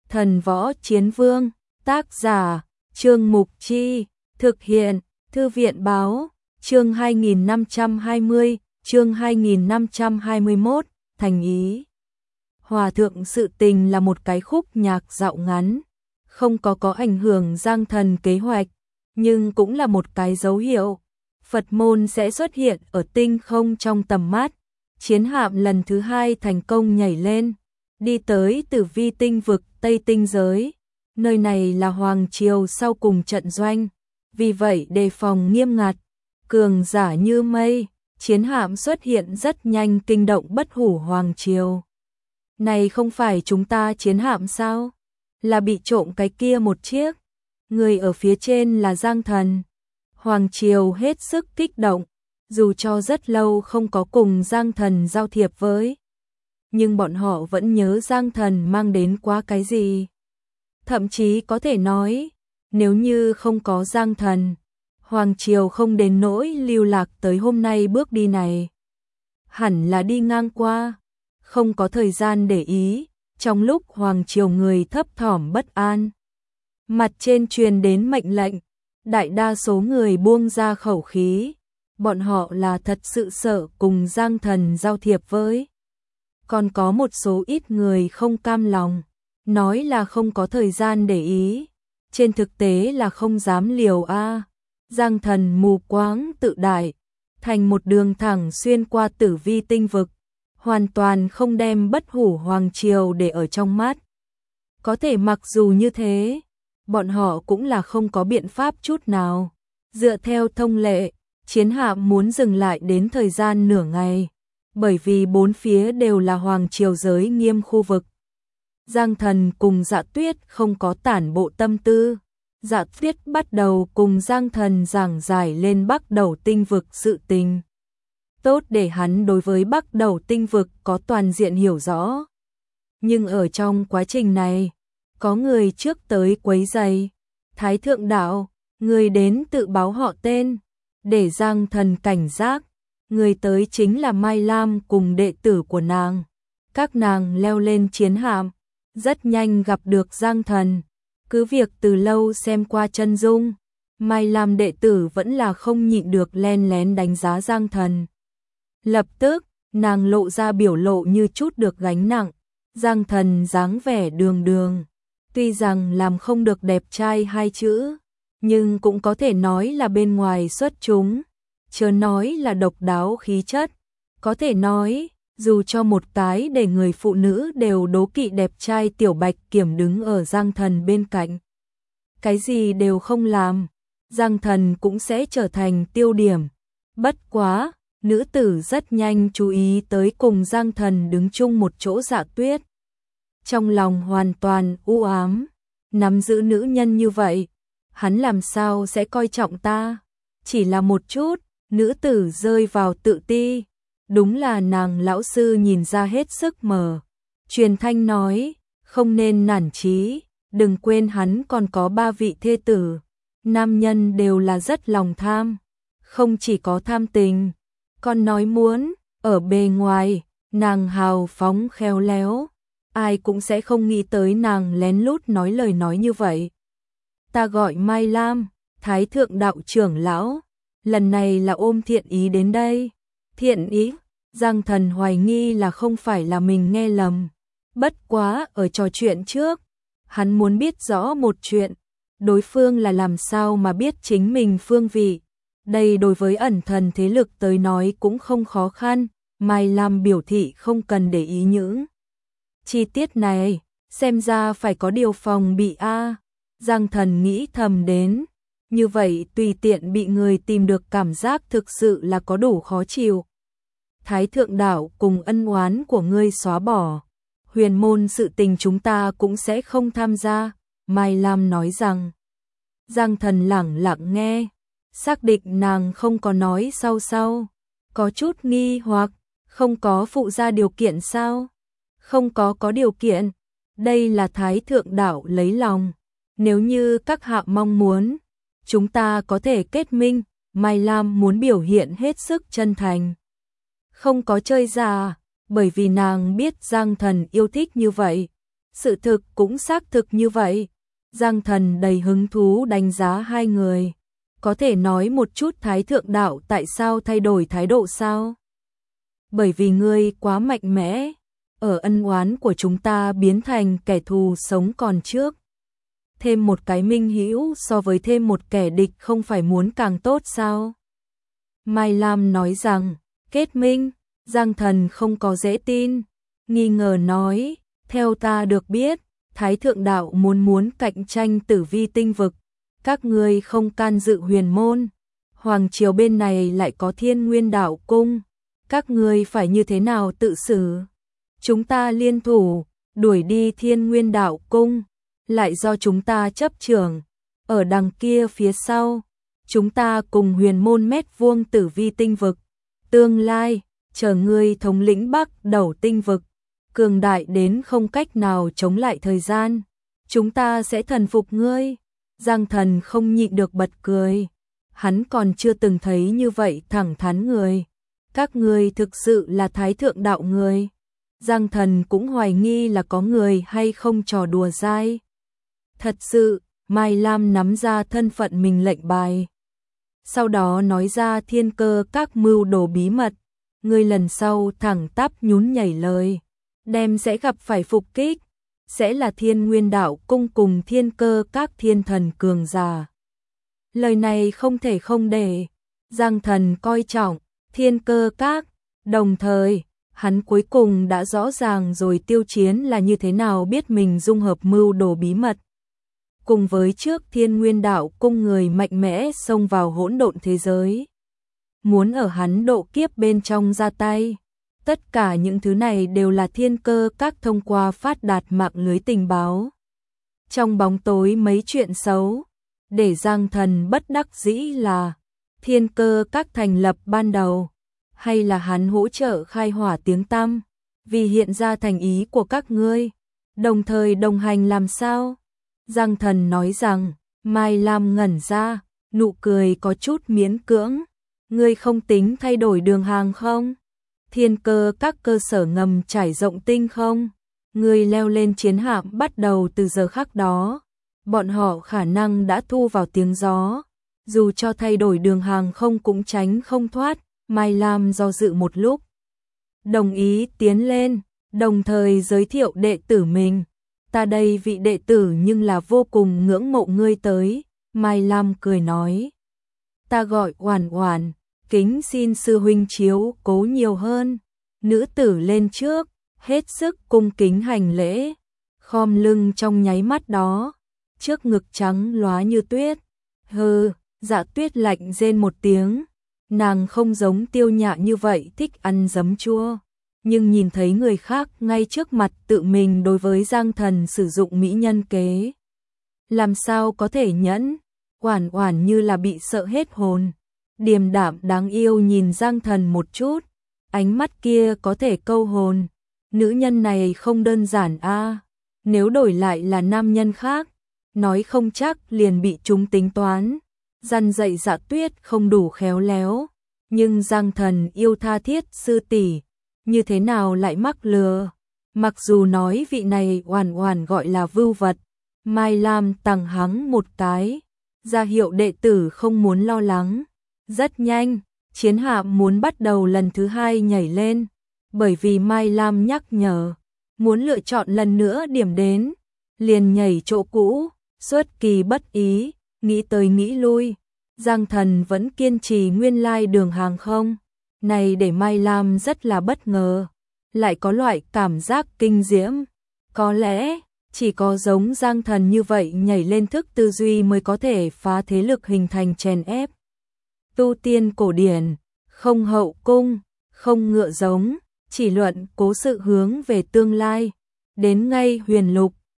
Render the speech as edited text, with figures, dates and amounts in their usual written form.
Thần Võ Chiến Vương, tác giả, Trương Mục Chi, thực hiện, Thư viện Báo, chương 2520, chương 2521, thành ý. Hòa thượng sự tình là một cái khúc nhạc dạo ngắn, không có ảnh hưởng Giang Thần kế hoạch, nhưng cũng là một cái dấu hiệu. Phật môn sẽ xuất hiện ở tinh không trong tầm mắt. Chiến hạm lần thứ 2 thành công nhảy lên, đi tới Tử Vi tinh vực Tây tinh giới. Nơi này là hoàng triều sau cùng trận doanh, vì vậy đề phòng nghiêm ngặt, cường giả như mây. Chiến hạm xuất hiện rất nhanh kinh động Bất Hủ hoàng triều. Này không phải chúng ta chiến hạm sao? Là bị trộm cái kia một chiếc. Người ở phía trên là Giang Thần. Hoàng triều hết sức kích động, dù cho rất lâu không có cùng Giang Thần giao thiệp với, nhưng bọn họ vẫn nhớ Giang Thần mang đến quá cái gì. Thậm chí có thể nói, nếu như không có Giang Thần, hoàng triều không đến nỗi lưu lạc tới hôm nay bước đi này. Hẳn là đi ngang qua, không có thời gian để ý, trong lúc hoàng triều người thấp thỏm bất an. Mặt trên truyền đến mệnh lệnh, đại đa số người buông ra khẩu khí, bọn họ là thật sự sợ cùng Giang Thần giao thiệp với. Còn có một số ít người không cam lòng, nói là không có thời gian để ý, trên thực tế là không dám liều a. Giang Thần mù quáng tự đại, thành một đường thẳng xuyên qua Tử Vi tinh vực, hoàn toàn không đem Bất Hủ hoàng triều để ở trong mắt. Có thể mặc dù như thế, bọn họ cũng là không có biện pháp chút nào. Dựa theo thông lệ, chiến hạm muốn dừng lại đến thời gian nửa ngày, bởi vì bốn phía đều là hoàng triều giới nghiêm khu vực. Giang Thần cùng Dạ Tuyết không có tản bộ tâm tư. Dạ Tuyết bắt đầu cùng Giang Thần giảng giải lên Bắc Đầu tinh vực sự tình. Tốt để hắn đối với Bắc Đầu tinh vực có toàn diện hiểu rõ. Nhưng ở trong quá trình này, có người trước tới quấy rầy. Thái thượng đạo, người đến tự báo họ tên, để Giang Thần cảnh giác. Người tới chính là Mai Lam cùng đệ tử của nàng. Các nàng leo lên chiến hạm, rất nhanh gặp được Giang Thần. Cứ việc từ lâu xem qua chân dung, Mai Lam đệ tử vẫn là không nhịn được len lén đánh giá Giang Thần. Lập tức, nàng lộ ra biểu lộ như chút được gánh nặng. Giang Thần dáng vẻ đường đường, tuy rằng làm không được đẹp trai hai chữ, nhưng cũng có thể nói là bên ngoài xuất chúng, chớ nói là độc đáo khí chất. Có thể nói, dù cho một cái để người phụ nữ đều đố kỵ đẹp trai Tiểu Bạch Kiểm đứng ở Giang Thần bên cạnh, cái gì đều không làm, Giang Thần cũng sẽ trở thành tiêu điểm. Bất quá, nữ tử rất nhanh chú ý tới cùng Giang Thần đứng chung một chỗ Dạ Tuyết. Trong lòng hoàn toàn u ám, nắm giữ nữ nhân như vậy, hắn làm sao sẽ coi trọng ta? Chỉ là một chút, nữ tử rơi vào tự ti. Đúng là nàng lão sư nhìn ra hết sức mờ. Truyền thanh nói, không nên nản chí, đừng quên hắn còn có 3 vị thê tử. Nam nhân đều là rất lòng tham, không chỉ có tham tình, còn nói muốn, ở bề ngoài, nàng hào phóng khéo léo. Ai cũng sẽ không nghĩ tới nàng lén lút nói lời nói như vậy. Ta gọi Mai Lam, Thái thượng đạo trưởng lão, lần này là ôm thiện ý đến đây. Thiện ý? Giang Thần hoài nghi là không phải là mình nghe lầm. Bất quá ở trò chuyện trước, hắn muốn biết rõ một chuyện, đối phương là làm sao mà biết chính mình phương vị. Đây đối với ẩn thần thế lực tới nói cũng không khó khăn. Mai Lam biểu thị không cần để ý những chi tiết này, xem ra phải có điều phòng bị a. Giang Thần nghĩ thầm đến, như vậy tùy tiện bị người tìm được cảm giác thực sự là có đủ khó chịu. Thái thượng đạo cùng ân oán của ngươi xóa bỏ, huyền môn sự tình chúng ta cũng sẽ không tham gia. Mai Lam nói rằng. Giang Thần lẳng lặng nghe, xác định nàng không có nói sau, có chút nghi hoặc, không có phụ ra điều kiện sao? Không có điều kiện, đây là Thái thượng đạo lấy lòng, nếu như các hạ mong muốn, chúng ta có thể kết minh. Mai Lam muốn biểu hiện hết sức chân thành, không có chơi già, bởi vì nàng biết Giang Thần yêu thích như vậy. Sự thực cũng xác thực như vậy. Giang Thần đầy hứng thú đánh giá hai người. Có thể nói một chút Thái Thượng Đạo tại sao thay đổi thái độ sao? Bởi vì ngươi quá mạnh mẽ, ở ân oán của chúng ta biến thành kẻ thù sống còn trước. Thêm một cái minh hữu so với thêm một kẻ địch không phải muốn càng tốt sao? Mai Lam nói rằng, kết minh, Giang Thần không có dễ tin, nghi ngờ nói, theo ta được biết, Thái Thượng Đạo muốn cạnh tranh Tử Vi tinh vực, các ngươi không can dự huyền môn, Hoàng triều bên này lại có Thiên Nguyên Đạo cung, các ngươi phải như thế nào tự xử? Chúng ta liên thủ, đuổi đi Thiên Nguyên Đạo cung, lại do chúng ta chấp trưởng, ở đằng kia phía sau, chúng ta cùng huyền môn mét vuông Tử Vi tinh vực, tương lai, chờ ngươi thống lĩnh Bắc Đầu tinh vực, cường đại đến không cách nào chống lại thời gian, chúng ta sẽ thần phục ngươi. Giang Thần không nhịn được bật cười, hắn còn chưa từng thấy như vậy thẳng thắn người. Các ngươi thực sự là Thái Thượng Đạo người. Giang Thần cũng hoài nghi là có người hay không trò đùa dai. Thật sự, Mai Lam nắm ra thân phận mình lệnh bài. Sau đó nói ra Thiên Cơ các mưu đồ bí mật. Ngươi lần sau thẳng tắp nhún nhảy lời. Đem sẽ gặp phải phục kích. Sẽ là Thiên Nguyên Đạo cung cùng Thiên Cơ các thiên thần cường giả. Lời này không thể không để. Giang Thần coi trọng Thiên Cơ các. Đồng thời, hắn cuối cùng đã rõ ràng rồi Tiêu Chiến là như thế nào biết mình dung hợp mưu đồ bí mật. Cùng với trước Thiên Nguyên Đạo cung người mạnh mẽ xông vào hỗn độn thế giới. Muốn ở hắn độ kiếp bên trong ra tay. Tất cả những thứ này đều là Thiên Cơ các thông qua phát đạt mạng lưới tình báo. Trong bóng tối mấy chuyện xấu, để Giang Thần bất đắc dĩ là Thiên Cơ các thành lập ban đầu, hay là hắn hỗ trợ khai hỏa tiếng tăm, vì hiện ra thành ý của các ngươi, đồng thời đồng hành làm sao? Giang Thần nói rằng, Mai Lam ngẩn ra, nụ cười có chút miễn cưỡng, ngươi không tính thay đổi đường hàng không? Thiên Cơ các cơ sở ngầm trải rộng tinh không? Ngươi leo lên chiến hạm bắt đầu từ giờ khắc đó, bọn họ khả năng đã thu vào tiếng gió, dù cho thay đổi đường hàng không cũng tránh không thoát. Mai Lam do dự một lúc, đồng ý tiến lên, đồng thời giới thiệu đệ tử mình. Ta đây vị đệ tử nhưng là vô cùng ngưỡng mộ ngươi tới. Mai Lam cười nói, ta gọi Oản Oản, kính xin sư huynh chiếu cố nhiều hơn. Nữ tử lên trước, hết sức cung kính hành lễ, khom lưng trong nháy mắt đó, trước ngực trắng lóa như tuyết. Hừ, Dạ Tuyết lạnh rên một tiếng. Nàng không giống Tiêu Nhạ như vậy thích ăn giấm chua, nhưng nhìn thấy người khác ngay trước mặt tự mình đối với Giang Thần sử dụng mỹ nhân kế. Làm sao có thể nhẫn, Oản Oản như là bị sợ hết hồn, điềm đạm đáng yêu nhìn Giang Thần một chút, ánh mắt kia có thể câu hồn, nữ nhân này không đơn giản a. Nếu đổi lại là nam nhân khác, nói không chắc liền bị chúng tính toán. Dằn dạy Dạ Tuyết không đủ khéo léo, nhưng Giang Thần yêu tha thiết sư tỷ, như thế nào lại mắc lừa? Mặc dù nói vị này Oản Oản gọi là vưu vật, Mai Lam tằng hắng một cái, ra hiệu đệ tử không muốn lo lắng. Rất nhanh, chiến hạm muốn bắt đầu lần thứ hai nhảy lên, bởi vì Mai Lam nhắc nhở, muốn lựa chọn lần nữa điểm đến, liền nhảy chỗ cũ, xuất kỳ bất ý. Nghĩ tới nghĩ lui, Giang Thần vẫn kiên trì nguyên lai đường hàng không. Này để Mai Lam rất là bất ngờ, lại có loại cảm giác kinh diễm. Có lẽ, chỉ có giống Giang Thần như vậy nhảy lên thức tư duy mới có thể phá thế lực hình thành chèn ép. Tu tiên cổ điển, không hậu cung, không ngựa giống, chỉ luận cố sự hướng về tương lai. Đến ngay huyền lục,